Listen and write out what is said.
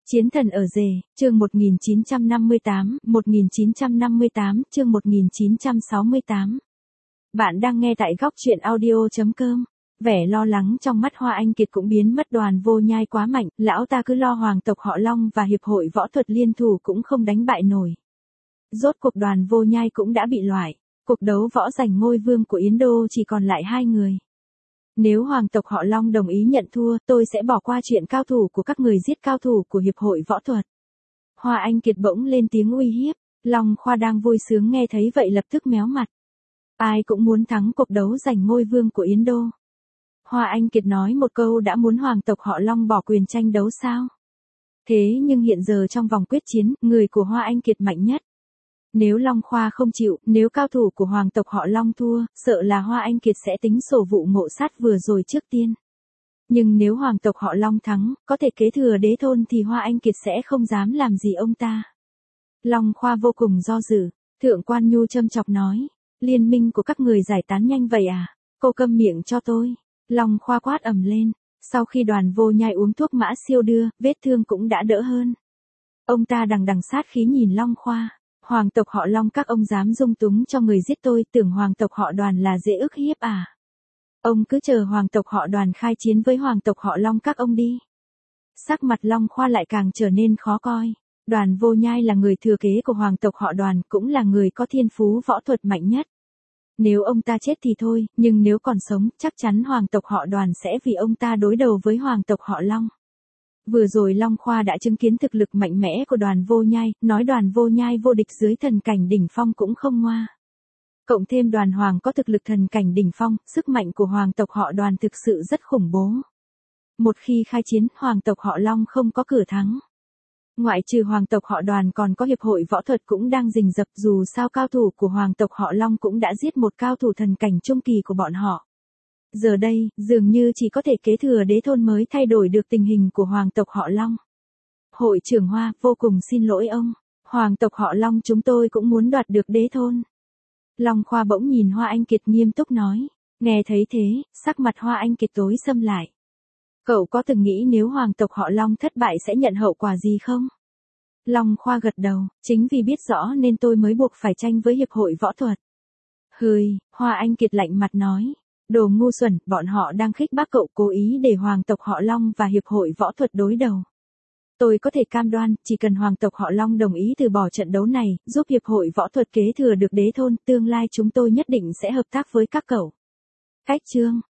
Chiến thần ở rể, chương 1958, chương 1968. Bạn đang nghe tại góc truyện audio.com. Vẻ lo lắng trong mắt Hoa Anh Kiệt cũng biến mất. Đoàn Vô Nhai quá mạnh, lão ta cứ lo hoàng tộc họ Long và hiệp hội võ thuật liên thủ cũng không đánh bại nổi. Rốt cuộc Đoàn Vô Nhai cũng đã bị loại. Cuộc đấu võ giành ngôi vương của Yến Đô chỉ còn lại 2 người. Nếu hoàng tộc họ Long đồng ý nhận thua, tôi sẽ bỏ qua chuyện cao thủ của các người giết cao thủ của hiệp hội võ thuật. Hoa Anh Kiệt bỗng lên tiếng uy hiếp. Long Khoa đang vui sướng nghe thấy vậy lập tức méo mặt. Ai cũng muốn thắng cuộc đấu giành ngôi vương của Yến Đô. Hoa Anh Kiệt nói một câu đã muốn hoàng tộc họ Long bỏ quyền tranh đấu sao? Thế nhưng hiện giờ trong vòng quyết chiến, người của Hoa Anh Kiệt mạnh nhất. Nếu Long Khoa không chịu, nếu cao thủ của hoàng tộc họ Long thua, sợ là Hoa Anh Kiệt sẽ tính sổ vụ ngộ sát vừa rồi trước tiên. Nhưng nếu hoàng tộc họ Long thắng, có thể kế thừa đế thôn thì Hoa Anh Kiệt sẽ không dám làm gì ông ta. Long Khoa vô cùng do dự, Thượng Quan Nhu châm chọc nói, liên minh của các người giải tán nhanh vậy à, cô câm miệng cho tôi. Long Khoa quát ầm lên, sau khi Đoàn Vô Nhai uống thuốc mã siêu đưa, vết thương cũng đã đỡ hơn. Ông ta đằng đằng sát khí nhìn Long Khoa. Hoàng tộc họ Long các ông dám dung túng cho người giết tôi, tưởng hoàng tộc họ Đoàn là dễ ức hiếp à? Ông cứ chờ hoàng tộc họ Đoàn khai chiến với hoàng tộc họ Long các ông đi. Sắc mặt Long Khoa lại càng trở nên khó coi. Đoàn Vô Nhai là người thừa kế của hoàng tộc họ Đoàn, cũng là người có thiên phú võ thuật mạnh nhất. Nếu ông ta chết thì thôi, nhưng nếu còn sống, chắc chắn hoàng tộc họ Đoàn sẽ vì ông ta đối đầu với hoàng tộc họ Long. Vừa rồi Long Khoa đã chứng kiến thực lực mạnh mẽ của Đoàn Vô Nhai, nói Đoàn Vô Nhai vô địch dưới thần cảnh đỉnh phong cũng không ngoa. Cộng thêm Đoàn Hoàng có thực lực thần cảnh đỉnh phong, sức mạnh của hoàng tộc họ Đoàn thực sự rất khủng bố. Một khi khai chiến, hoàng tộc họ Long không có cửa thắng. Ngoại trừ hoàng tộc họ Đoàn còn có hiệp hội võ thuật cũng đang rình rập, dù sao cao thủ của hoàng tộc họ Long cũng đã giết một cao thủ thần cảnh trung kỳ của bọn họ. Giờ đây, dường như chỉ có thể kế thừa đế thôn mới thay đổi được tình hình của hoàng tộc họ Long. Hội trưởng Hoa, vô cùng xin lỗi ông. Hoàng tộc họ Long chúng tôi cũng muốn đoạt được đế thôn. Long Khoa bỗng nhìn Hoa Anh Kiệt nghiêm túc nói. Nghe thấy thế, sắc mặt Hoa Anh Kiệt tối sầm lại. Cậu có từng nghĩ nếu hoàng tộc họ Long thất bại sẽ nhận hậu quả gì không? Long Khoa gật đầu, chính vì biết rõ nên tôi mới buộc phải tranh với hiệp hội võ thuật. Hừi, Hoa Anh Kiệt lạnh mặt nói. Đồ ngu xuẩn, bọn họ đang khích bác cậu cố ý để hoàng tộc họ Long và hiệp hội võ thuật đối đầu. Tôi có thể cam đoan, chỉ cần hoàng tộc họ Long đồng ý từ bỏ trận đấu này, giúp hiệp hội võ thuật kế thừa được đế thôn, tương lai chúng tôi nhất định sẽ hợp tác với các cậu. Cách chương